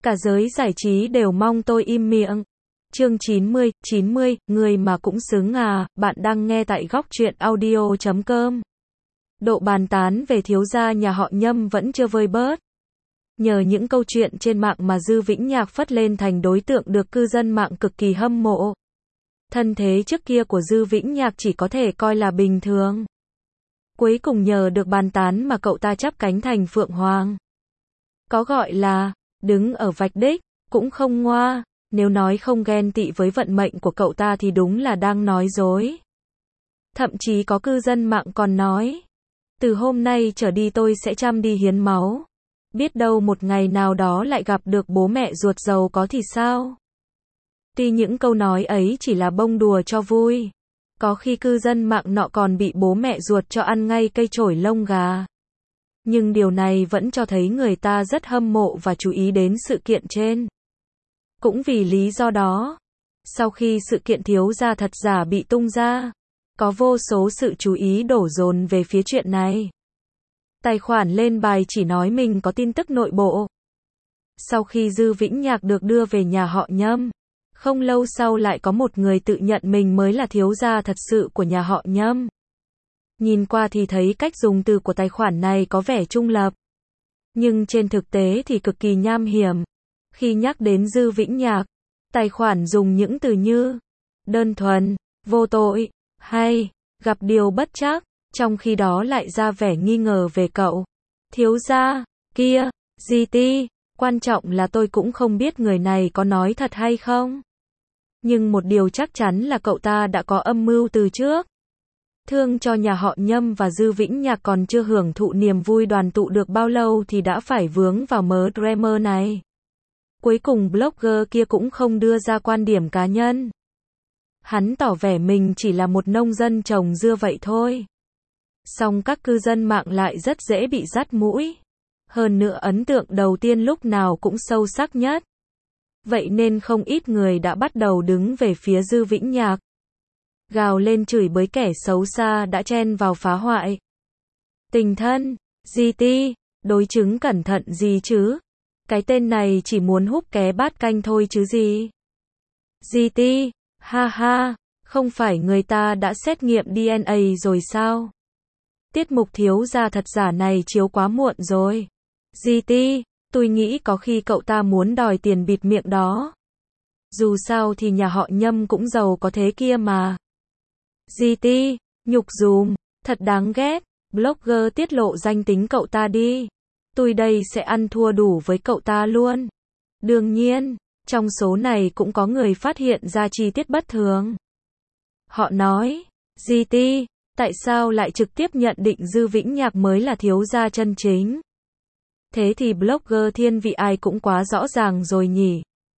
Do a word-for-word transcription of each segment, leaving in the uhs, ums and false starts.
Cả giới giải trí đều mong tôi im miệng. Chương chín mươi, chín mươi, người mà cũng xứng à, bạn đang nghe tại góc truyện audio chấm com. Độ bàn tán về thiếu gia nhà họ Nhâm vẫn chưa vơi bớt. Nhờ những câu chuyện trên mạng mà Dư Vĩnh Nhạc phất lên thành đối tượng được cư dân mạng cực kỳ hâm mộ. Thân thế trước kia của Dư Vĩnh Nhạc chỉ có thể coi là bình thường. Cuối cùng nhờ được bàn tán mà cậu ta chắp cánh thành Phượng Hoàng. Có gọi là đứng ở vạch đích, cũng không ngoa, nếu nói không ghen tị với vận mệnh của cậu ta thì đúng là đang nói dối. Thậm chí có cư dân mạng còn nói, từ hôm nay trở đi tôi sẽ chăm đi hiến máu. Biết đâu một ngày nào đó lại gặp được bố mẹ ruột giàu có thì sao? Tuy những câu nói ấy chỉ là bông đùa cho vui. Có khi cư dân mạng nọ còn bị bố mẹ ruột cho ăn ngay cây chổi lông gà. Nhưng điều này vẫn cho thấy người ta rất hâm mộ và chú ý đến sự kiện trên. Cũng vì lý do đó, sau khi sự kiện thiếu gia thật giả bị tung ra, có vô số sự chú ý đổ dồn về phía chuyện này. Tài khoản lên bài chỉ nói mình có tin tức nội bộ. Sau khi Dư Vĩnh Nhạc được đưa về nhà họ Nhâm, không lâu sau lại có một người tự nhận mình mới là thiếu gia thật sự của nhà họ Nhâm. Nhìn qua thì thấy cách dùng từ của tài khoản này có vẻ trung lập. Nhưng trên thực tế thì cực kỳ nham hiểm. Khi nhắc đến Dư Vĩnh Nhạc, tài khoản dùng những từ như đơn thuần, vô tội, hay gặp điều bất trắc, trong khi đó lại ra vẻ nghi ngờ về cậu. Thiếu gia, kia, gi ti, quan trọng là tôi cũng không biết người này có nói thật hay không. Nhưng một điều chắc chắn là cậu ta đã có âm mưu từ trước. Thương cho nhà họ Nhâm và Dư Vĩnh Nhạc còn chưa hưởng thụ niềm vui đoàn tụ được bao lâu thì đã phải vướng vào mớ drama này. Cuối cùng blogger kia cũng không đưa ra quan điểm cá nhân. Hắn tỏ vẻ mình chỉ là một nông dân trồng dưa vậy thôi. Song các cư dân mạng lại rất dễ bị dắt mũi. Hơn nữa ấn tượng đầu tiên lúc nào cũng sâu sắc nhất. Vậy nên không ít người đã bắt đầu đứng về phía Dư Vĩnh Nhạc. Gào lên chửi bới kẻ xấu xa đã chen vào phá hoại. Tình thân, gi ti, đối chứng cẩn thận gì chứ? Cái tên này chỉ muốn húp ké bát canh thôi chứ gì? gi ti, ha ha, không phải người ta đã xét nghiệm đê en a rồi sao? Tiết mục thiếu gia thật giả này chiếu quá muộn rồi. gi ti, tôi nghĩ có khi cậu ta muốn đòi tiền bịt miệng đó. Dù sao thì nhà họ Nhâm cũng giàu có thế kia mà. gi ti, nhục dùm, thật đáng ghét, blogger tiết lộ danh tính cậu ta đi. Tôi đây sẽ ăn thua đủ với cậu ta luôn. Đương nhiên, trong số này cũng có người phát hiện ra chi tiết bất thường. Họ nói, gi ti, tại sao lại trực tiếp nhận định Dư Vĩnh Nhạc mới là thiếu gia chân chính? Thế thì blogger thiên vị ai cũng quá rõ ràng rồi nhỉ.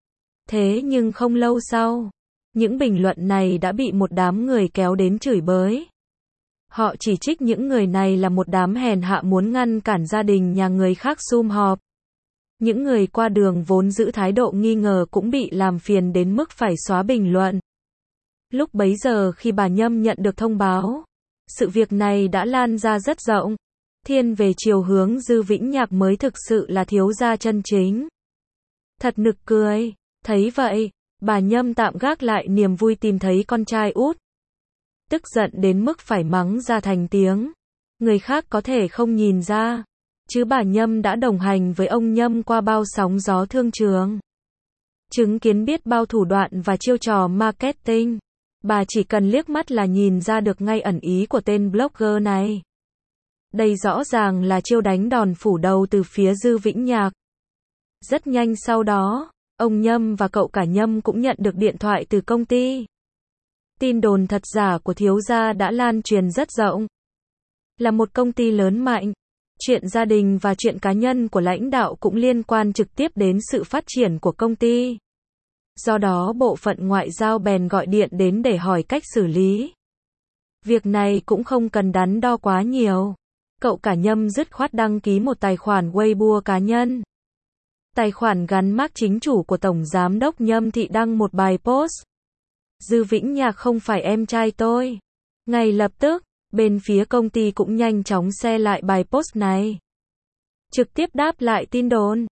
Thế nhưng không lâu sau, những bình luận này đã bị một đám người kéo đến chửi bới. Họ chỉ trích những người này là một đám hèn hạ muốn ngăn cản gia đình nhà người khác sum họp. Những người qua đường vốn giữ thái độ nghi ngờ cũng bị làm phiền đến mức phải xóa bình luận. Lúc bấy giờ khi bà Nhâm nhận được thông báo, sự việc này đã lan ra rất rộng, thiên về chiều hướng Dư Vĩnh Nhạc mới thực sự là thiếu gia chân chính. Thật nực cười, thấy vậy, bà Nhâm tạm gác lại niềm vui tìm thấy con trai út. Tức giận đến mức phải mắng ra thành tiếng. Người khác có thể không nhìn ra, chứ bà Nhâm đã đồng hành với ông Nhâm qua bao sóng gió thương trường. Chứng kiến biết bao thủ đoạn và chiêu trò marketing. Bà chỉ cần liếc mắt là nhìn ra được ngay ẩn ý của tên blogger này. Đây rõ ràng là chiêu đánh đòn phủ đầu từ phía Dư Vĩnh Nhạc. Rất nhanh sau đó, ông Nhâm và cậu cả Nhâm cũng nhận được điện thoại từ công ty. Tin đồn thật giả của thiếu gia đã lan truyền rất rộng. Là một công ty lớn mạnh, chuyện gia đình và chuyện cá nhân của lãnh đạo cũng liên quan trực tiếp đến sự phát triển của công ty. Do đó bộ phận ngoại giao bèn gọi điện đến để hỏi cách xử lý. Việc này cũng không cần đắn đo quá nhiều. Cậu cả Nhâm dứt khoát đăng ký một tài khoản Weibo cá nhân. Tài khoản gắn mác chính chủ của Tổng Giám đốc Nhâm Thị đăng một bài post. Dư Vĩnh Nhạc không phải em trai tôi. Ngay lập tức, bên phía công ty cũng nhanh chóng share lại bài post này. Trực tiếp đáp lại tin đồn.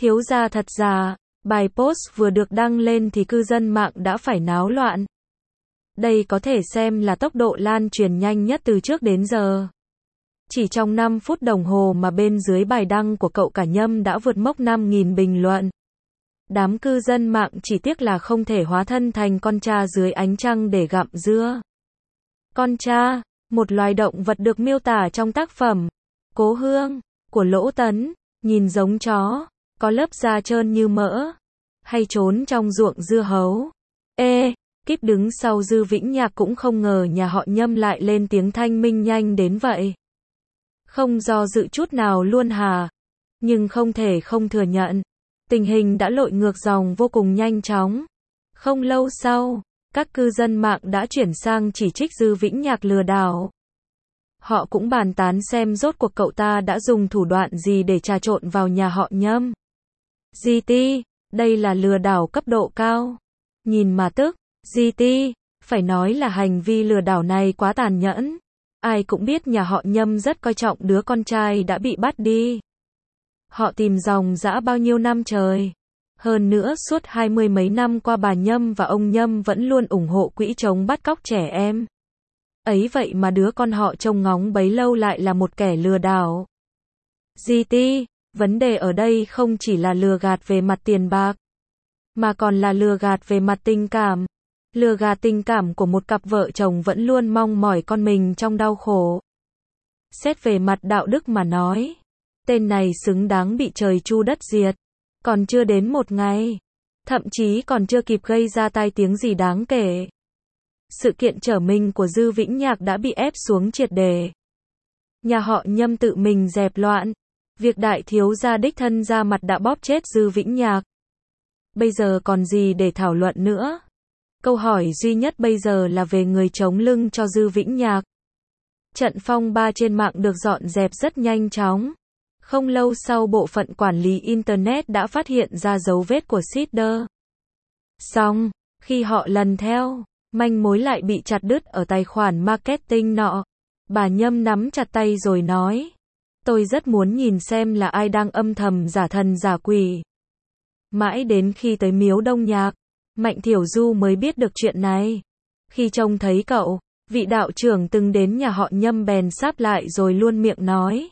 Thiếu gia thật già, bài post vừa được đăng lên thì cư dân mạng đã phải náo loạn. Đây có thể xem là tốc độ lan truyền nhanh nhất từ trước đến giờ. Chỉ trong năm phút đồng hồ mà bên dưới bài đăng của cậu cả Nhâm đã vượt mốc năm nghìn bình luận. Đám cư dân mạng chỉ tiếc là không thể hóa thân thành con tra dưới ánh trăng để gặm dưa. Con tra, một loài động vật được miêu tả trong tác phẩm Cố Hương của Lỗ Tấn, nhìn giống chó, có lớp da trơn như mỡ, hay trốn trong ruộng dưa hấu. Ê, kíp đứng sau Dư Vĩnh Nhạc cũng không ngờ nhà họ Nhâm lại lên tiếng thanh minh nhanh đến vậy. Không do dự chút nào luôn hà. Nhưng không thể không thừa nhận, tình hình đã lội ngược dòng vô cùng nhanh chóng. Không lâu sau, các cư dân mạng đã chuyển sang chỉ trích Dư Vĩnh Nhạc lừa đảo. Họ cũng bàn tán xem rốt cuộc cậu ta đã dùng thủ đoạn gì để trà trộn vào nhà họ Nhâm. giê tê, đây là lừa đảo cấp độ cao. Nhìn mà tức, giê tê, phải nói là hành vi lừa đảo này quá tàn nhẫn. Ai cũng biết nhà họ Nhâm rất coi trọng đứa con trai đã bị bắt đi. Họ tìm dòng dã bao nhiêu năm trời. Hơn nữa suốt hai mươi mấy năm qua bà Nhâm và ông Nhâm vẫn luôn ủng hộ quỹ chống bắt cóc trẻ em. Ấy vậy mà đứa con họ trông ngóng bấy lâu lại là một kẻ lừa đảo. giê tê, vấn đề ở đây không chỉ là lừa gạt về mặt tiền bạc, mà còn là lừa gạt về mặt tình cảm. Lừa gạt tình cảm của một cặp vợ chồng vẫn luôn mong mỏi con mình trong đau khổ. Xét về mặt đạo đức mà nói, tên này xứng đáng bị trời chu đất diệt. Còn chưa đến một ngày, thậm chí còn chưa kịp gây ra tai tiếng gì đáng kể, sự kiện trở mình của Dư Vĩnh Nhạc đã bị ép xuống triệt để. Nhà họ Nhâm tự mình dẹp loạn. Việc đại thiếu gia đích thân ra mặt đã bóp chết Dư Vĩnh Nhạc. Bây giờ còn gì để thảo luận nữa? Câu hỏi duy nhất bây giờ là về người chống lưng cho Dư Vĩnh Nhạc. Trận phong ba trên mạng được dọn dẹp rất nhanh chóng. Không lâu sau bộ phận quản lý Internet đã phát hiện ra dấu vết của Seeder. Xong, khi họ lần theo, manh mối lại bị chặt đứt ở tài khoản marketing nọ. Bà Nhâm nắm chặt tay rồi nói. Tôi rất muốn nhìn xem là ai đang âm thầm giả thần giả quỷ. Mãi đến khi tới miếu Đông Nhạc, Mạnh Thiểu Du mới biết được chuyện này. Khi trông thấy cậu, vị đạo trưởng từng đến nhà họ Nhâm bèn sáp lại rồi luôn miệng nói.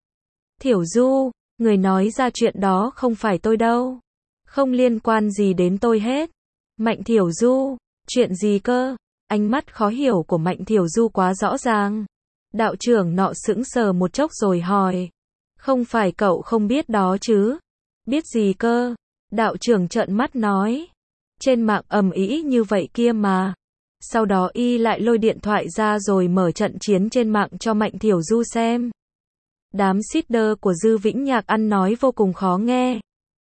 Thiểu Du, người nói ra chuyện đó không phải tôi đâu. Không liên quan gì đến tôi hết. Mạnh Thiểu Du, chuyện gì cơ? Ánh mắt khó hiểu của Mạnh Thiểu Du quá rõ ràng. Đạo trưởng nọ sững sờ một chốc rồi hỏi. Không phải cậu không biết đó chứ? Biết gì cơ? Đạo trưởng trợn mắt nói. Trên mạng ầm ĩ như vậy kia mà. Sau đó y lại lôi điện thoại ra rồi mở trận chiến trên mạng cho Mạnh Thiểu Du xem. Đám seeder của Dư Vĩnh Nhạc ăn nói vô cùng khó nghe.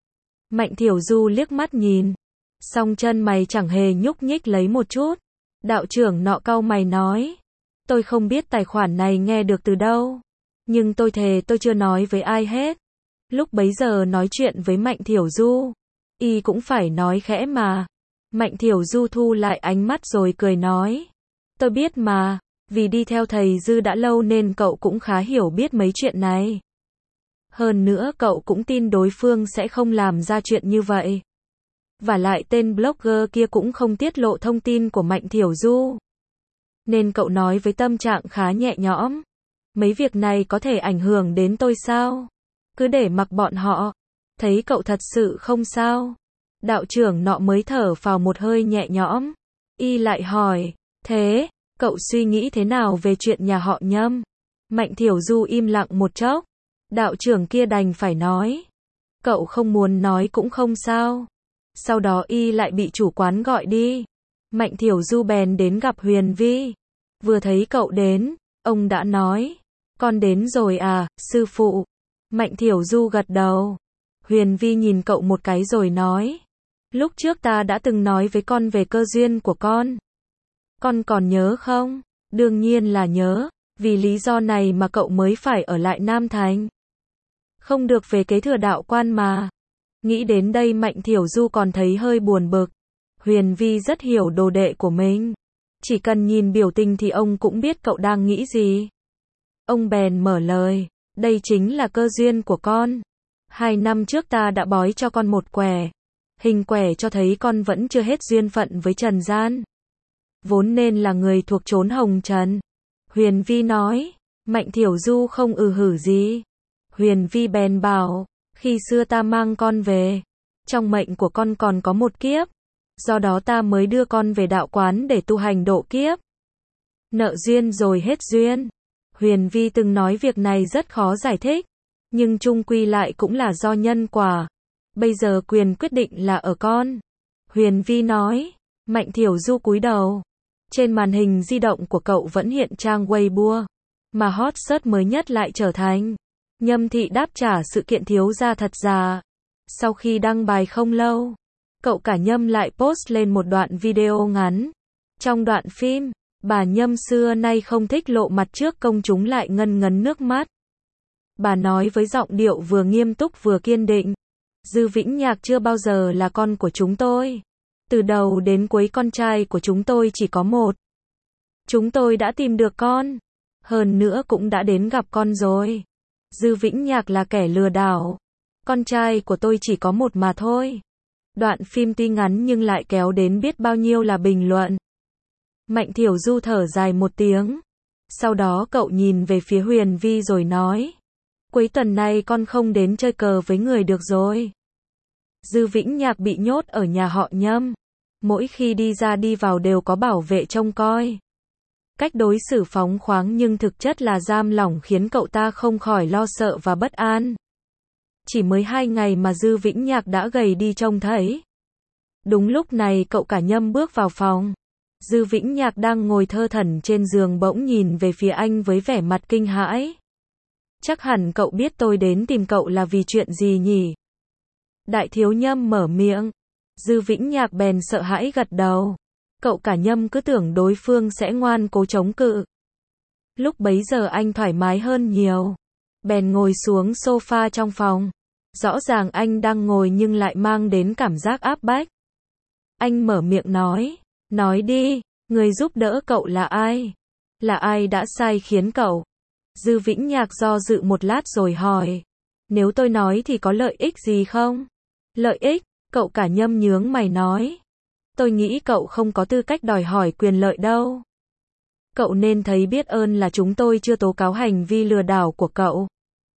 Mạnh Thiểu Du liếc mắt nhìn. Song chân mày chẳng hề nhúc nhích lấy một chút. Đạo trưởng nọ cau mày nói. Tôi không biết tài khoản này nghe được từ đâu. Nhưng tôi thề tôi chưa nói với ai hết. Lúc bấy giờ nói chuyện với Mạnh Thiểu Du, y cũng phải nói khẽ mà. Mạnh Thiểu Du thu lại ánh mắt rồi cười nói. Tôi biết mà, vì đi theo thầy Dư đã lâu nên cậu cũng khá hiểu biết mấy chuyện này. Hơn nữa cậu cũng tin đối phương sẽ không làm ra chuyện như vậy. Và lại tên blogger kia cũng không tiết lộ thông tin của Mạnh Thiểu Du. Nên cậu nói với tâm trạng khá nhẹ nhõm. Mấy việc này có thể ảnh hưởng đến tôi sao? Cứ để mặc bọn họ. Thấy cậu thật sự không sao. Đạo trưởng nọ mới thở phào một hơi nhẹ nhõm. Y lại hỏi. Thế, cậu suy nghĩ thế nào về chuyện nhà họ Nhâm? Mạnh Thiểu Du im lặng một chốc. Đạo trưởng kia đành phải nói. Cậu không muốn nói cũng không sao. Sau đó y lại bị chủ quán gọi đi. Mạnh Thiểu Du bèn đến gặp Huyền Vi. Vừa thấy cậu đến, ông đã nói. Con đến rồi à, sư phụ. Mạnh Thiểu Du gật đầu. Huyền Vi nhìn cậu một cái rồi nói. Lúc trước ta đã từng nói với con về cơ duyên của con. Con còn nhớ không? Đương nhiên là nhớ. Vì lý do này mà cậu mới phải ở lại Nam Thành. Không được về kế thừa đạo quan mà. Nghĩ đến đây Mạnh Thiểu Du còn thấy hơi buồn bực. Huyền Vi rất hiểu đồ đệ của mình. Chỉ cần nhìn biểu tình thì ông cũng biết cậu đang nghĩ gì. Ông bèn mở lời. Đây chính là cơ duyên của con. Hai năm trước ta đã bói cho con một quẻ. Hình quẻ cho thấy con vẫn chưa hết duyên phận với trần gian. Vốn nên là người thuộc chốn hồng trần. Huyền Vi nói. Mạnh Thiểu Du không ừ hử gì. Huyền Vi bèn bảo, khi xưa ta mang con về, trong mệnh của con còn có một kiếp, do đó ta mới đưa con về đạo quán để tu hành độ kiếp. Nợ duyên rồi hết duyên. Huyền Vi từng nói việc này rất khó giải thích, nhưng chung quy lại cũng là do nhân quả. Bây giờ quyền quyết định là ở con. Huyền Vi nói. Mạnh Thiểu Du cúi đầu. Trên màn hình di động của cậu vẫn hiện trang Weibo, mà hot search mới nhất lại trở thành Nhâm Thị đáp trả sự kiện thiếu gia thật giả. Sau khi đăng bài không lâu, cậu cả Nhâm lại post lên một đoạn video ngắn. Trong đoạn phim, bà Nhâm xưa nay không thích lộ mặt trước công chúng lại ngân ngấn nước mắt. Bà nói với giọng điệu vừa nghiêm túc vừa kiên định. Dư Vĩnh Nhạc chưa bao giờ là con của chúng tôi. Từ đầu đến cuối con trai của chúng tôi chỉ có một. Chúng tôi đã tìm được con. Hơn nữa cũng đã đến gặp con rồi. Dư Vĩnh Nhạc là kẻ lừa đảo. Con trai của tôi chỉ có một mà thôi. Đoạn phim tuy ngắn nhưng lại kéo đến biết bao nhiêu là bình luận. Mạnh Thiểu Du thở dài một tiếng. Sau đó cậu nhìn về phía Huyền Vi rồi nói. Cuối tuần này con không đến chơi cờ với người được rồi. Dư Vĩnh Nhạc bị nhốt ở nhà họ Nhâm. Mỗi khi đi ra đi vào đều có bảo vệ trông coi. Cách đối xử phóng khoáng nhưng thực chất là giam lỏng khiến cậu ta không khỏi lo sợ và bất an. Chỉ mới hai ngày mà Dư Vĩnh Nhạc đã gầy đi trông thấy. Đúng lúc này cậu cả Nhâm bước vào phòng. Dư Vĩnh Nhạc đang ngồi thơ thẩn trên giường bỗng nhìn về phía anh với vẻ mặt kinh hãi. Chắc hẳn cậu biết tôi đến tìm cậu là vì chuyện gì nhỉ? Đại thiếu Nhâm mở miệng. Dư Vĩnh Nhạc bèn sợ hãi gật đầu. Cậu cả Nhâm cứ tưởng đối phương sẽ ngoan cố chống cự. Lúc bấy giờ anh thoải mái hơn nhiều. Bèn ngồi xuống sofa trong phòng. Rõ ràng anh đang ngồi nhưng lại mang đến cảm giác áp bách. Anh mở miệng nói. Nói đi, người giúp đỡ cậu là ai? Là ai đã sai khiến cậu? Dư Vĩnh Nhạc do dự một lát rồi hỏi. Nếu tôi nói thì có lợi ích gì không? Lợi ích, cậu cả Nhâm nhướng mày nói. Tôi nghĩ cậu không có tư cách đòi hỏi quyền lợi đâu. Cậu nên thấy biết ơn là chúng tôi chưa tố cáo hành vi lừa đảo của cậu.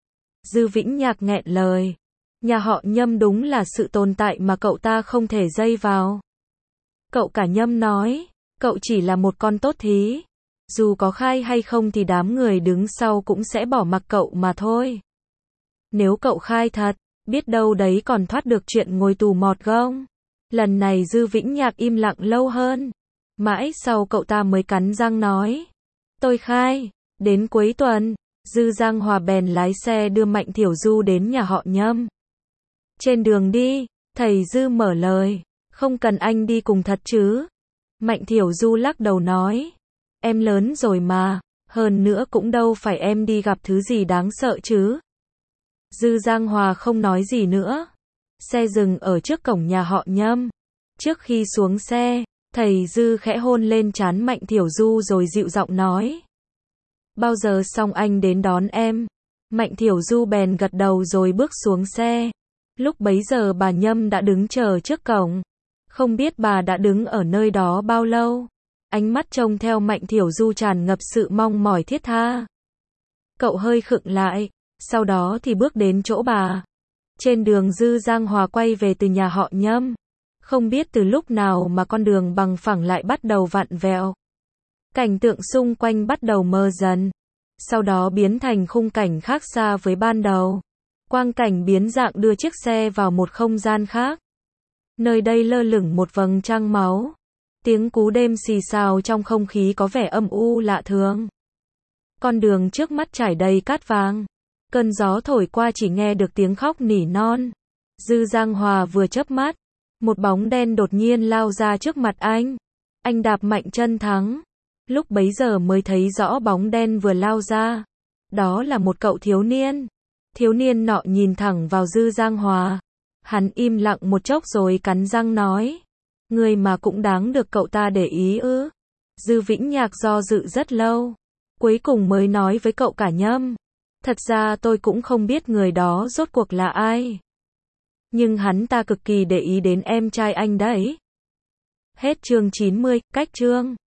Dư Vĩnh Nhạc nghẹn lời. Nhà họ Nhâm đúng là sự tồn tại mà cậu ta không thể dây vào. Cậu cả Nhâm nói. Cậu chỉ là một con tốt thí. Dù có khai hay không thì đám người đứng sau cũng sẽ bỏ mặc cậu mà thôi. Nếu cậu khai thật, biết đâu đấy còn thoát được chuyện ngồi tù mọt gông. Lần này Dư Vĩnh Nhạc im lặng lâu hơn. Mãi sau cậu ta mới cắn răng nói. Tôi khai. Đến cuối tuần, Dư Giang Hòa bèn lái xe đưa Mạnh Thiểu Du đến nhà họ Nhâm. Trên đường đi, thầy Dư mở lời. Không cần anh đi cùng thật chứ? Mạnh Thiểu Du lắc đầu nói. Em lớn rồi mà, hơn nữa cũng đâu phải em đi gặp thứ gì đáng sợ chứ. Dư Giang Hòa không nói gì nữa. Xe dừng ở trước cổng nhà họ Nhâm. Trước khi xuống xe, thầy Dư khẽ hôn lên trán Mạnh Thiểu Du rồi dịu giọng nói. Bao giờ xong anh đến đón em? Mạnh Thiểu Du bèn gật đầu rồi bước xuống xe. Lúc bấy giờ bà Nhâm đã đứng chờ trước cổng. Không biết bà đã đứng ở nơi đó bao lâu. Ánh mắt trông theo Mạnh Thiểu Du tràn ngập sự mong mỏi thiết tha. Cậu hơi khựng lại, sau đó thì bước đến chỗ bà. Trên đường Dư Giang Hòa quay về từ nhà họ Nhâm. Không biết từ lúc nào mà con đường bằng phẳng lại bắt đầu vặn vẹo. Cảnh tượng xung quanh bắt đầu mờ dần. Sau đó biến thành khung cảnh khác xa với ban đầu. Quang cảnh biến dạng đưa chiếc xe vào một không gian khác. Nơi đây lơ lửng một vầng trăng máu. Tiếng cú đêm xì xào trong không khí có vẻ âm u lạ thường. Con đường trước mắt trải đầy cát vàng. Cơn gió thổi qua chỉ nghe được tiếng khóc nỉ non. Dư Giang Hòa vừa chớp mắt. Một bóng đen đột nhiên lao ra trước mặt anh. Anh đạp mạnh chân thắng. Lúc bấy giờ mới thấy rõ bóng đen vừa lao ra. Đó là một cậu thiếu niên. Thiếu niên nọ nhìn thẳng vào Dư Giang Hòa. Hắn im lặng một chốc rồi cắn răng nói. Người mà cũng đáng được cậu ta để ý ư? Dư Vĩnh Nhạc do dự rất lâu. Cuối cùng mới nói với cậu cả Nhâm. Thật ra tôi cũng không biết người đó rốt cuộc là ai. Nhưng hắn ta cực kỳ để ý đến em trai anh đấy. Hết chương chín mươi, cách chương.